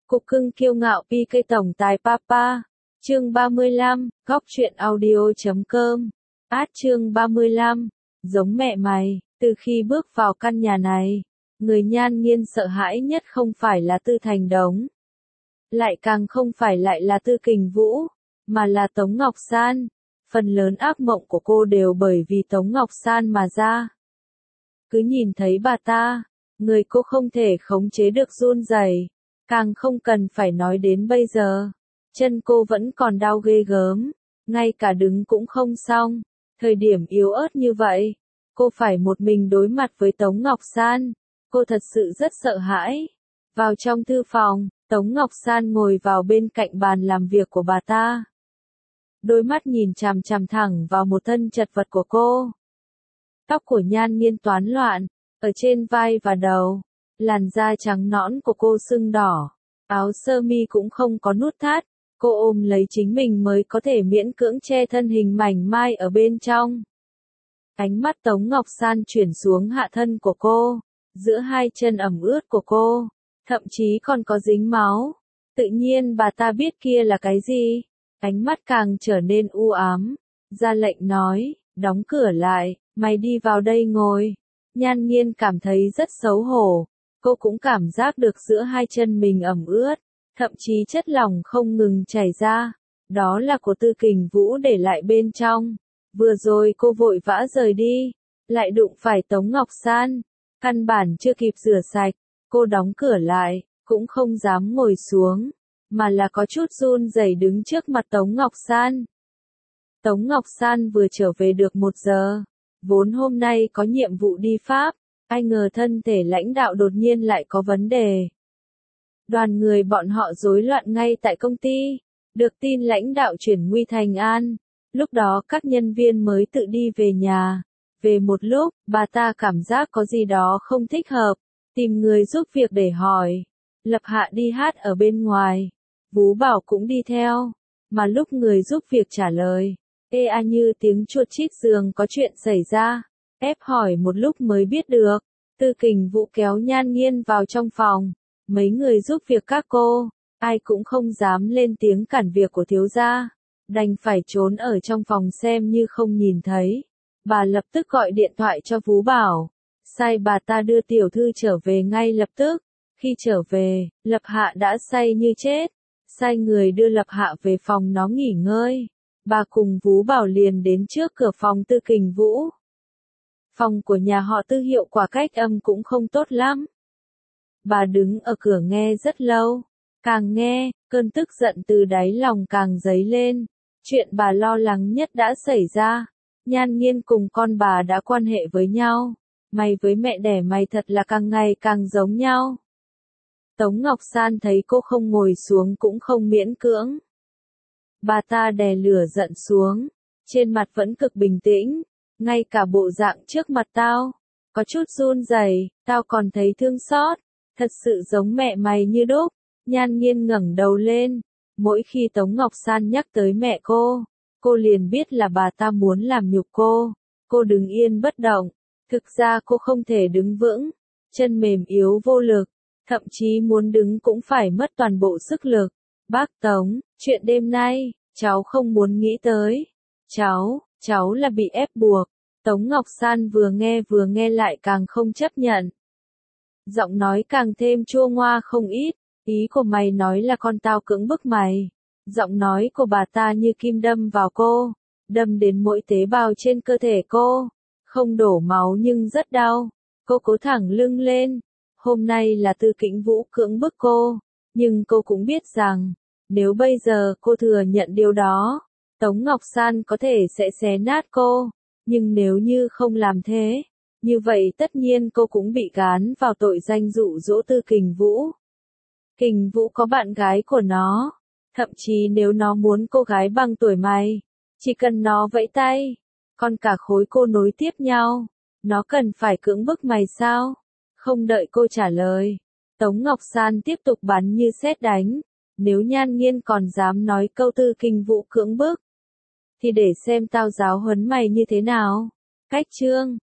Cục cưng kiêu ngạo PK tổng tài Papa. Chương 35, góc truyện audio.com. Chương 35, giống mẹ mày. Từ khi bước vào căn nhà này, người Nhan Nghiên sợ hãi nhất không phải là Tư Thành Đống, lại càng không phải lại là Tư Kình Vũ, mà là Tống Ngọc San. Phần lớn ác mộng của cô đều bởi vì Tống Ngọc San mà ra. Cứ nhìn thấy bà ta, người cô không thể khống chế được run rẩy, càng không cần phải nói đến bây giờ. Chân cô vẫn còn đau ghê gớm, ngay cả đứng cũng không xong. Thời điểm yếu ớt như vậy, cô phải một mình đối mặt với Tống Ngọc San. Cô thật sự rất sợ hãi. Vào trong thư phòng, Tống Ngọc San ngồi vào bên cạnh bàn làm việc của bà ta. Đôi mắt nhìn chằm chằm thẳng vào một thân chật vật của cô. Tóc của Nhan Nghiên toán loạn, ở trên vai và đầu. Làn da trắng nõn của cô sưng đỏ. Áo sơ mi cũng không có nút thắt. Cô ôm lấy chính mình mới có thể miễn cưỡng che thân hình mảnh mai ở bên trong. Ánh mắt Tống Ngọc San chuyển xuống hạ thân của cô, giữa hai chân ẩm ướt của cô, thậm chí còn có dính máu. Tự nhiên bà ta biết kia là cái gì, ánh mắt càng trở nên u ám, ra lệnh nói, đóng cửa lại, mày đi vào đây ngồi. Nhan Nghiên cảm thấy rất xấu hổ, cô cũng cảm giác được giữa hai chân mình ẩm ướt, thậm chí chất lỏng không ngừng chảy ra, đó là của Tư Kình Vũ để lại bên trong. Vừa rồi cô vội vã rời đi, lại đụng phải Tống Ngọc San, căn bản chưa kịp rửa sạch, cô đóng cửa lại, cũng không dám ngồi xuống, mà là có chút run rẩy đứng trước mặt Tống Ngọc San. Tống Ngọc San vừa trở về được 1 giờ, vốn hôm nay có nhiệm vụ đi Pháp, ai ngờ thân thể lãnh đạo đột nhiên lại có vấn đề. Đoàn người bọn họ rối loạn ngay tại công ty, được tin lãnh đạo chuyển nguy thành an. Lúc đó các nhân viên mới tự đi về nhà. Về một lúc, bà ta cảm giác có gì đó không thích hợp, tìm người giúp việc để hỏi. Lập Hạ đi hát ở bên ngoài, Vú Bảo cũng đi theo, mà lúc người giúp việc trả lời, ê a như tiếng chuột chít giường có chuyện xảy ra, ép hỏi một lúc mới biết được. Tư Kình Vũ kéo Nhan Nghiên vào trong phòng, mấy người giúp việc các cô, ai cũng không dám lên tiếng cản việc của thiếu gia, đành phải trốn ở trong phòng xem như không nhìn thấy. Bà lập tức gọi điện thoại cho Vú Bảo, sai bà ta đưa tiểu thư trở về ngay lập tức. Khi trở về, Lập Hạ đã say như chết, sai người đưa Lập Hạ về phòng nó nghỉ ngơi. Bà cùng Vú Bảo liền đến trước cửa phòng Tư Kình Vũ. Phòng của nhà họ Tư hiệu quả cách âm cũng không tốt lắm. Bà đứng ở cửa nghe rất lâu, càng nghe, cơn tức giận từ đáy lòng càng dấy lên. Chuyện bà lo lắng nhất đã xảy ra. Nhan Nghiên cùng con bà đã quan hệ với nhau. Mày với mẹ đẻ mày thật là càng ngày càng giống nhau. Tống Ngọc San thấy cô không ngồi xuống cũng không miễn cưỡng. Bà ta đè lửa giận xuống, trên mặt vẫn cực bình tĩnh, ngay cả bộ dạng trước mặt tao, có chút run rẩy, tao còn thấy thương xót, thật sự giống mẹ mày như đúc. Nhan Nghiên ngẩng đầu lên, mỗi khi Tống Ngọc San nhắc tới mẹ cô liền biết là bà ta muốn làm nhục cô đứng yên bất động, thực ra cô không thể đứng vững, chân mềm yếu vô lực, thậm chí muốn đứng cũng phải mất toàn bộ sức lực. Bác Tống, chuyện đêm nay, cháu không muốn nghĩ tới, cháu là bị ép buộc. Tống Ngọc San vừa nghe lại càng không chấp nhận. Giọng nói càng thêm chua ngoa không ít, ý của mày nói là con tao cưỡng bức mày. Giọng nói của bà ta như kim đâm vào cô, đâm đến mỗi tế bào trên cơ thể cô, không đổ máu nhưng rất đau. Cô cố thẳng lưng lên, hôm nay là Tư Kình Vũ cưỡng bức cô, nhưng cô cũng biết rằng, nếu bây giờ cô thừa nhận điều đó, Tống Ngọc San có thể sẽ xé nát cô, nhưng nếu như không làm thế, như vậy tất nhiên cô cũng bị gán vào tội danh dụ dỗ Tư Kình Vũ. Kình Vũ có bạn gái của nó, thậm chí nếu nó muốn cô gái bằng tuổi mày, chỉ cần nó vẫy tay, còn cả khối cô nối tiếp nhau, nó cần phải cưỡng bức mày sao? Không đợi cô trả lời, Tống Ngọc San tiếp tục bắn như sét đánh, nếu Nhan Nghiên còn dám nói câu Tư Kình Vũ cưỡng bức, thì để xem tao giáo huấn mày như thế nào. Cách chương